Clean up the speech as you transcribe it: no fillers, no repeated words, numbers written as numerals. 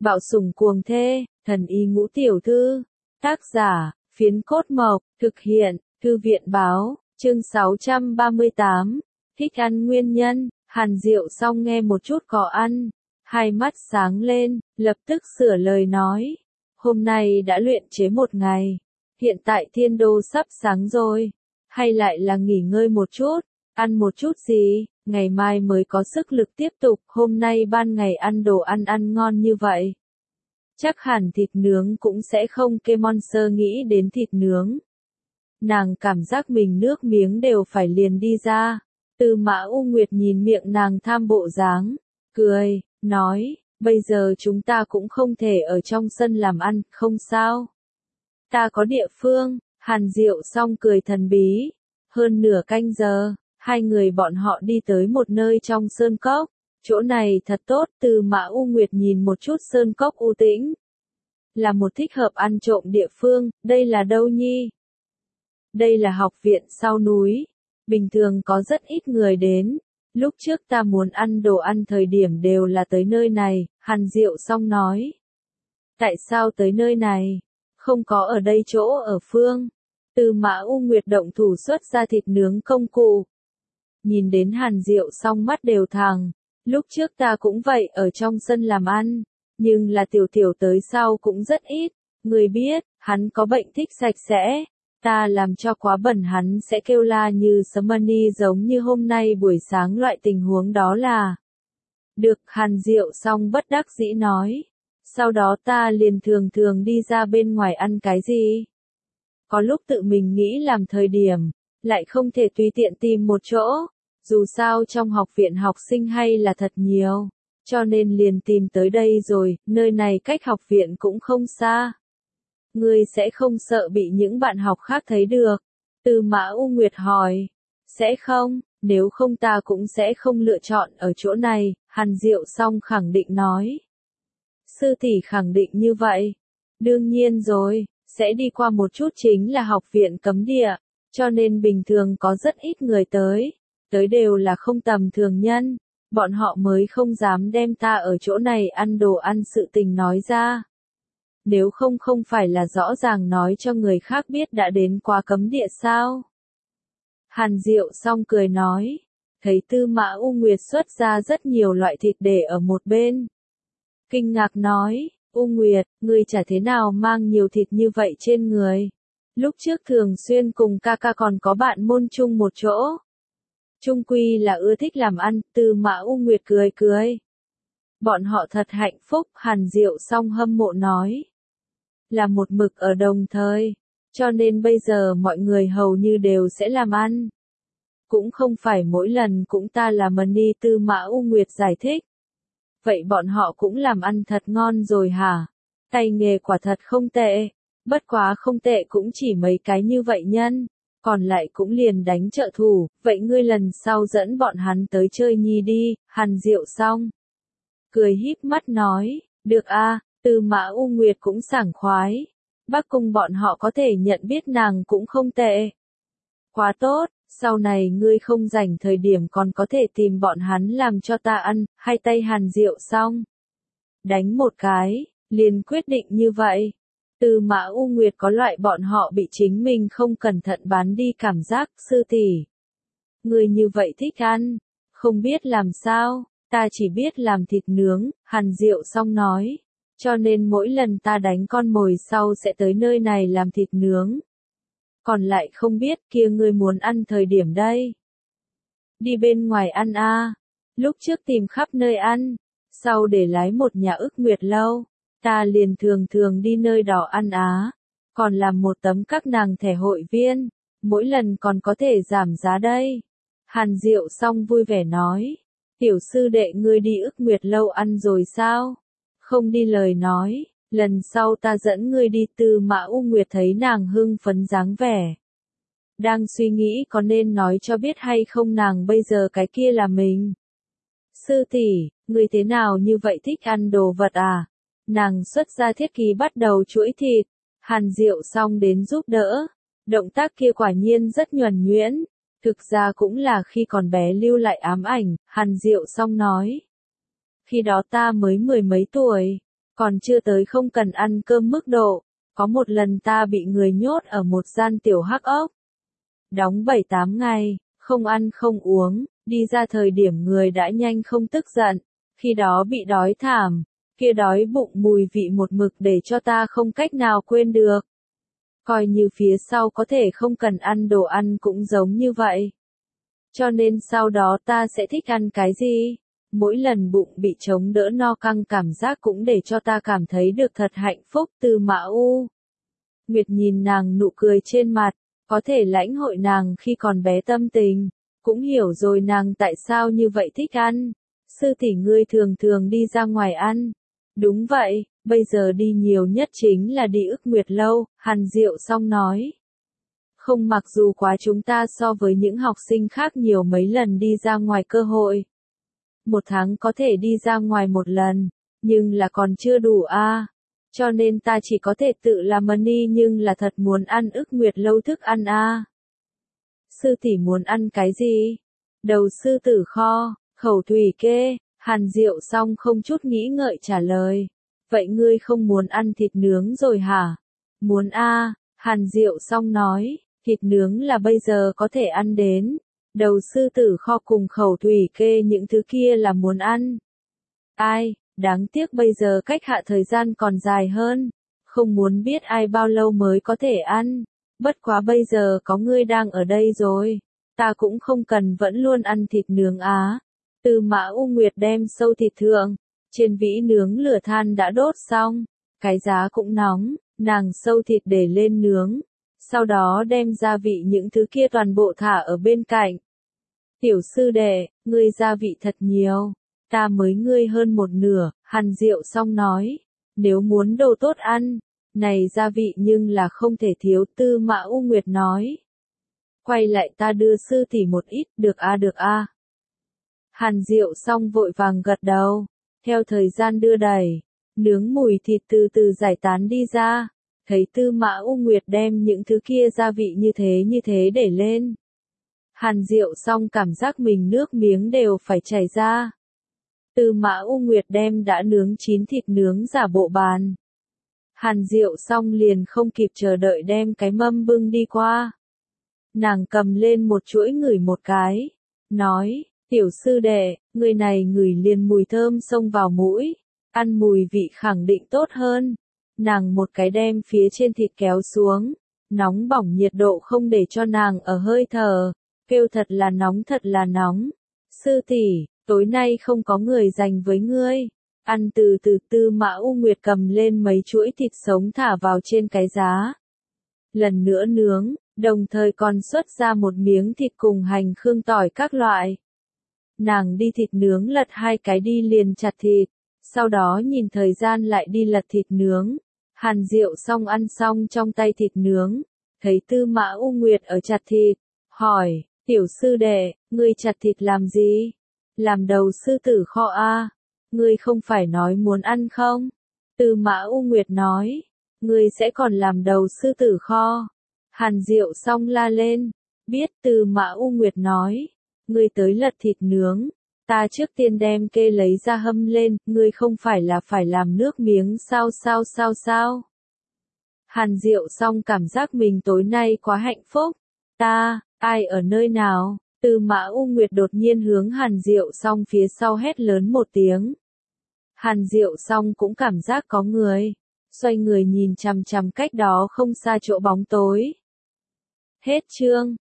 Bạo sủng cuồng thê, thần y ngũ tiểu thư. Tác giả, Phiến Cốt Mộc, thực hiện, Thư viện báo, chương 638. Thích ăn nguyên nhân, Hàn Diệu Song nghe một chút có ăn, hai mắt sáng lên, lập tức sửa lời nói. Hôm nay đã luyện chế một ngày, hiện tại thiên đô sắp sáng rồi, hay lại là nghỉ ngơi một chút, ăn một chút gì, ngày mai mới có sức lực tiếp tục, hôm nay ban ngày ăn đồ ăn ngon như vậy. Chắc hẳn thịt nướng cũng sẽ không kê Monster nghĩ đến thịt nướng. Nàng cảm giác mình nước miếng đều phải liền đi ra. Tư Mã U Nguyệt nhìn miệng nàng tham bộ dáng, cười, nói, bây giờ chúng ta cũng không thể ở trong sân làm ăn, không sao. Ta có địa phương, Hàn Diệu Song cười thần bí. Hơn nửa canh giờ, hai người bọn họ đi tới một nơi trong sơn cốc. Chỗ này thật tốt, Tư Mã U Nguyệt nhìn một chút sơn cốc u tĩnh. Là một thích hợp ăn trộm địa phương, đây là đâu nhi? Đây là học viện sau núi. Bình thường có rất ít người đến. Lúc trước ta muốn ăn đồ ăn thời điểm đều là tới nơi này, Hàn Diệu Song nói. Tại sao tới nơi này? Không có ở đây chỗ ở phương. Tư Mã U Nguyệt động thủ xuất ra thịt nướng công cụ. Nhìn đến Hàn Diệu Song mắt đều thẳng. Lúc trước ta cũng vậy ở trong sân làm ăn. Nhưng là tiểu tiểu tới sau cũng rất ít. Người biết, hắn có bệnh thích sạch sẽ. Ta làm cho quá bẩn hắn sẽ kêu la như sấm mani giống như hôm nay buổi sáng loại tình huống đó là. Được, Hàn Diệu Song bất đắc dĩ nói. Sau đó ta liền thường đi ra bên ngoài ăn cái gì. Có lúc tự mình nghĩ làm thời điểm, lại không thể tùy tiện tìm một chỗ. Dù sao trong học viện học sinh hay là thật nhiều. Cho nên liền tìm tới đây rồi, nơi này cách học viện cũng không xa. Ngươi sẽ không sợ bị những bạn học khác thấy được. Tư Mã U Nguyệt hỏi. Sẽ không, nếu không ta cũng sẽ không lựa chọn ở chỗ này, Hàn Diệu Song khẳng định nói. Sư tỷ khẳng định như vậy. Đương nhiên rồi, sẽ đi qua một chút chính là học viện cấm địa, cho nên bình thường có rất ít người tới. Tới đều là không tầm thường nhân, bọn họ mới không dám đem ta ở chỗ này ăn đồ ăn sự tình nói ra. Nếu không phải là rõ ràng nói cho người khác biết đã đến qua cấm địa sao? Hàn Diệu Song cười nói, thấy Tư Mã U Nguyệt xuất ra rất nhiều loại thịt để ở một bên. Kinh ngạc nói, U Nguyệt, ngươi chả thế nào mang nhiều thịt như vậy trên người. Lúc trước thường xuyên cùng ca ca còn có bạn môn chung một chỗ. Trung quy là ưa thích làm ăn, Tư Mã U Nguyệt cười. Bọn họ thật hạnh phúc, Hàn Diệu Song hâm mộ nói. Là một mực ở đồng thời, cho nên bây giờ mọi người hầu như đều sẽ làm ăn. Cũng không phải mỗi lần cũng ta làm money, Tư Mã U Nguyệt giải thích. Vậy bọn họ cũng làm ăn thật ngon rồi hả? Tay nghề quả thật không tệ, bất quá không tệ cũng chỉ mấy cái như vậy nhân, còn lại cũng liền đánh trợ thủ, vậy ngươi lần sau dẫn bọn hắn tới chơi nhi đi, Hàn Diệu Song. Cười híp mắt nói, được a. Tư Mã U Nguyệt cũng sảng khoái. Bác Cung bọn họ có thể nhận biết nàng cũng không tệ. Quá tốt, sau này ngươi không rảnh thời điểm còn có thể tìm bọn hắn làm cho ta ăn, hai tay Hàn Diệu Song. Đánh một cái, liền quyết định như vậy. Tư Mã U Nguyệt có loại bọn họ bị chính mình không cẩn thận bán đi cảm giác, sư tỷ. Ngươi như vậy thích ăn, không biết làm sao, ta chỉ biết làm thịt nướng, Hàn Diệu Song nói. Cho nên mỗi lần ta đánh con mồi sau sẽ tới nơi này làm thịt nướng. Còn lại không biết kia ngươi muốn ăn thời điểm đây. Đi bên ngoài ăn a. Lúc trước tìm khắp nơi ăn, sau để lái một nhà ức nguyệt lâu, ta liền thường đi nơi đó ăn á. Còn làm một tấm các nàng thẻ hội viên, mỗi lần còn có thể giảm giá đây. Hàn Diệu Song vui vẻ nói, tiểu sư đệ ngươi đi ức nguyệt lâu ăn rồi sao? Không đi lời nói, lần sau ta dẫn ngươi đi. Tư Mã U Nguyệt thấy nàng hưng phấn dáng vẻ. Đang suy nghĩ có nên nói cho biết hay không nàng bây giờ cái kia là mình. Sư tỷ, ngươi thế nào như vậy thích ăn đồ vật à? Nàng xuất ra thiết ký bắt đầu chuỗi thịt. Hàn Diệu Song đến giúp đỡ. Động tác kia quả nhiên rất nhuần nhuyễn. Thực ra cũng là khi còn bé lưu lại ám ảnh, Hàn Diệu Song nói. Khi đó ta mới 10 mấy tuổi, còn chưa tới không cần ăn cơm mức độ. Có một lần ta bị người nhốt ở một gian tiểu hắc ốc. Đóng 7-8 ngày, không ăn không uống, đi ra thời điểm người đã nhanh không tức giận. Khi đó bị đói thảm, kia đói bụng mùi vị một mực để cho ta không cách nào quên được. Coi như phía sau có thể không cần ăn đồ ăn cũng giống như vậy. Cho nên sau đó ta sẽ thích ăn cái gì? Mỗi lần bụng bị chống đỡ no căng cảm giác cũng để cho ta cảm thấy được thật hạnh phúc. Từ Mã U Nguyệt nhìn nàng nụ cười trên mặt, có thể lãnh hội nàng khi còn bé tâm tình, cũng hiểu rồi nàng tại sao như vậy thích ăn. Sư tỷ ngươi thường thường đi ra ngoài ăn. Đúng vậy, bây giờ đi nhiều nhất chính là đi Ức Nguyệt Lâu, Hàn Diệu Song nói. Không, mặc dù quá chúng ta so với những học sinh khác nhiều mấy lần đi ra ngoài cơ hội. Một tháng có thể đi ra ngoài một lần, nhưng là còn chưa đủ a. Cho nên ta chỉ có thể tự làm money, nhưng là thật muốn ăn Ức Nguyệt Lâu thức ăn a. Sư tỷ muốn ăn cái gì? Đầu sư tử kho, khẩu thủy kê. Hàn Diệu Song không chút nghĩ ngợi trả lời. Vậy ngươi không muốn ăn thịt nướng rồi hả? Muốn a. Hàn Diệu Song nói, thịt nướng là bây giờ có thể ăn đến. Đầu sư tử kho cùng khẩu thủy kê những thứ kia là muốn ăn. Ai, đáng tiếc bây giờ cách hạ thời gian còn dài hơn. Không muốn biết ai bao lâu mới có thể ăn. Bất quá bây giờ có ngươi đang ở đây rồi. Ta cũng không cần vẫn luôn ăn thịt nướng á. Từ Mã U Nguyệt đem sâu thịt thượng. Trên vĩ nướng lửa than đã đốt xong. Cái giá cũng nóng, nàng sâu thịt để lên nướng. Sau đó đem gia vị những thứ kia toàn bộ thả ở bên cạnh. Tiểu sư đệ, ngươi gia vị thật nhiều. Ta mới ngươi hơn một nửa, Hàn Diệu Song nói. Nếu muốn đồ tốt ăn, này gia vị nhưng là không thể thiếu. Tư Mã U Nguyệt nói. Quay lại ta đưa sư tỷ một ít, được a được a. Hàn Diệu Song vội vàng gật đầu. Theo thời gian đưa đẩy, nướng mùi thịt từ từ giải tán đi ra. Thấy Tư Mã U Nguyệt đem những thứ kia gia vị như thế để lên. Hàn Diệu Song cảm giác mình nước miếng đều phải chảy ra. Tư Mã U Nguyệt đem đã nướng chín thịt nướng giả bộ bàn. Hàn Diệu Song liền không kịp chờ đợi đem cái mâm bưng đi qua. Nàng cầm lên một chuỗi ngửi một cái. Nói, tiểu sư đệ, người này ngửi liền mùi thơm xông vào mũi. Ăn mùi vị khẳng định tốt hơn. Nàng một cái đem phía trên thịt kéo xuống. Nóng bỏng nhiệt độ không để cho nàng ở hơi thở. Kêu thật là nóng thật là nóng. Sư tỷ, tối nay không có người dành với ngươi. Ăn từ từ. Tư Mã U Nguyệt cầm lên mấy chuỗi thịt sống thả vào trên cái giá. Lần nữa nướng, đồng thời còn xuất ra một miếng thịt cùng hành khương tỏi các loại. Nàng đi thịt nướng lật hai cái đi liền chặt thịt. Sau đó nhìn thời gian lại đi lật thịt nướng. Hàn Diệu Song ăn xong trong tay thịt nướng. Thấy Tư Mã U Nguyệt ở chặt thịt. Hỏi, tiểu sư đệ, ngươi chặt thịt làm gì? Làm đầu sư tử kho a. Ngươi không phải nói muốn ăn không? Tư Mã U Nguyệt nói. Ngươi sẽ còn làm đầu sư tử kho. Hàn Diệu Song la lên. Biết. Tư Mã U Nguyệt nói. Ngươi tới lật thịt nướng. Ta trước tiên đem kê lấy ra hâm lên. Ngươi không phải là phải làm nước miếng sao? Hàn Diệu Song cảm giác mình tối nay quá hạnh phúc. Ta, ai ở nơi nào? Tư Mã U Nguyệt đột nhiên hướng Hàn Diệu Song phía sau hét lớn một tiếng. Hàn Diệu Song cũng cảm giác có người. Xoay người nhìn chằm chằm cách đó không xa chỗ bóng tối. Hết chương.